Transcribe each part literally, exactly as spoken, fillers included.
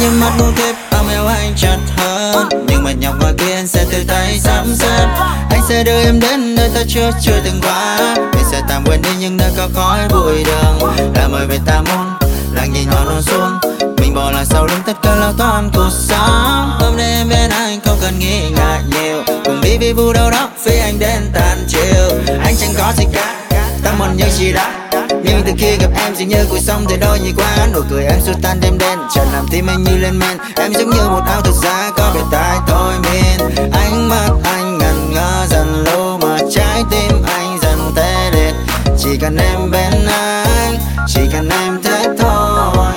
như mắt muốn kiếp ôm eo anh chặt hơn, nhưng mệt nhọc ngoài kia anh sẽ tự tay sắm xếp. Anh sẽ đưa em đến nơi ta chưa chưa từng qua, mình sẽ tạm quên đi những nơi có khói bụi đường. Là mời về ta muốn lặng nhìn ngọn non xuống, mình bỏ lại sau lưng tất cả lo toan cuộc sống. Hôm nay em bên anh không cần nghĩ ngại nhiều, cùng đi vi vu đâu đó phía anh đến tàn chiều. Anh chẳng có gì cả, ta muốn những gì đã, nhưng từ khi gặp em dường như cuộc sống thay đổi như quá. Nụ cười em xua tan đêm đen, chợt làm tim anh như lên men. Em giống như một ảo thực giá có bề tai thôi miên. Ánh mắt anh ngẩn ngơ dần lâu mà trái tim anh dần tê liệt. Chỉ cần em bên anh, chỉ cần em thế thôi.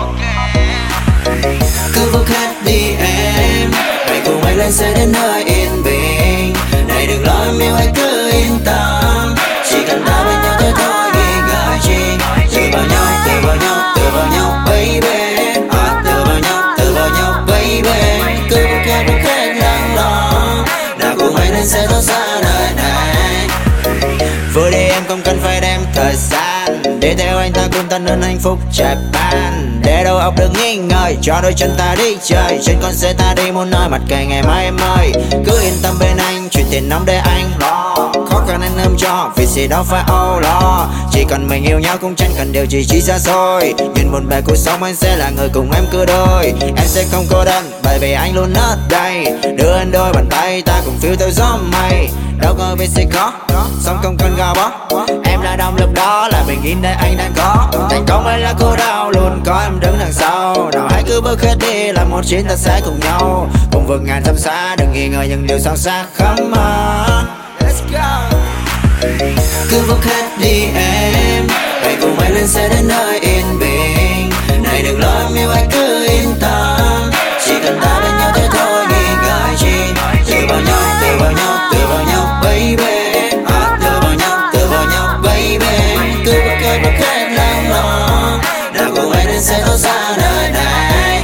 Cứ vút hết đi em, hãy cùng anh lên xe đến nơi yên bình. Này đừng lo em yêu hãy cứ yên tâm, chỉ cần ta bên nhau thôi thôi nghi ngờ chi. Từ vào nhau, từ vào nhau, từ vào nhau baby. À, từ vào nhau, từ vào nhau baby. Cứ vút hết vút hết lắng lo, nào cùng anh lên xe thoát xa đời này. Vừa đi em không cần phải đem thời gian, để theo anh ta cùng ta nên hạnh phúc trải ban. Để đầu óc đừng nghi ngờ, cho đôi chân ta đi chơi trên con xe ta đi muốn nơi mặt kề ngày mai em ơi. Cứ yên tâm bên anh, chuyện tiền nóng để anh lo, khó khăn anh ôm cho vì gì đâu phải âu lo. Chỉ cần mình yêu nhau cũng chẳng cần điều gì chỉ xa xôi. Nhìn một bề cuộc sống anh sẽ là người cùng em cứ đôi. Em sẽ không cô đơn bởi vì anh luôn ở đây, đưa anh đôi bàn tay ta cùng phiêu theo gió mây. Đâu ngờ vì sẽ khó, sống không cần gò bó. Em là động lực đó, là bình yên đây anh đang có. Thành công hay là cô đau luôn có em đứng đằng sau. Nào hãy cứ bước hết đi, là một chuyến ta sẽ cùng nhau. Cùng vượt ngàn dặm xa, đừng nghi ngờ những điều sâu xa khám mơ. Let's go. Cứ bước hết đi em, hãy cùng anh lên xe đến nơi yên bình. Này đừng lo em yêu anh cứ yên tâm, chỉ cần ta bên nhau thế thôi nghi ngờ chi. Từ vào nhau, từ vào nhau, từ vào nhau baby. À, từ vào nhau, từ vào nhau baby. Cứ bước hết bước hết lắng lo, nào cùng anh lên xe thoát xa đời này.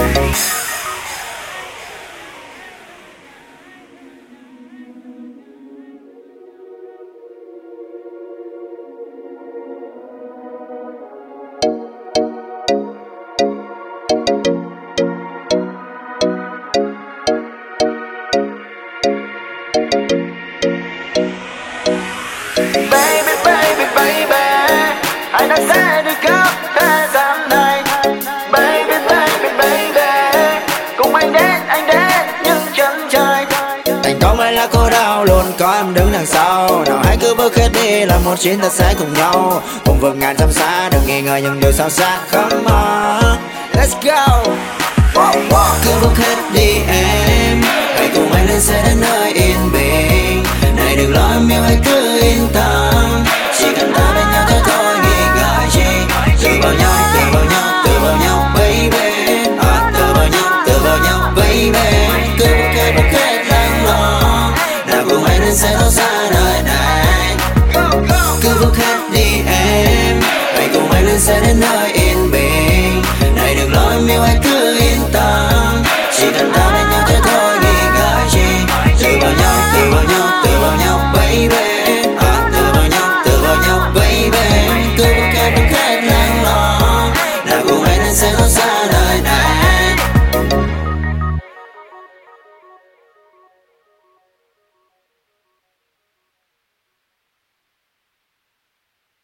Baby, baby, baby, anh đã sẽ đi khắp thế gian này. Baby, baby, baby, cùng anh đến, anh đến những chân trời. Thành công hay là cô đau luôn có em đứng đằng sau. Nào hãy cứ bước hết đi, là một chuyến ta sẽ cùng nhau. Cùng vượt ngàn dặm xa, đừng nghi ngờ những điều sao xa khám mơ. Let's go. Cứ bước hết đi em, hãy cùng anh lên xe đến nơi yên bình. Này đừng lo em yêu hãy cứ yên tâm, chỉ cần ta bên nhau thế thôi nghi ngờ chi. Từ vào nhau, từ vào nhau, từ vào nhau baby. À, từ vào nhau, từ vào nhau baby. Cứ bước hết bước hết lắng lo, nào cùng anh lên xe thoát xa đời này. Cứ bước hết đi em, hãy cùng anh lên xe đến nơi yên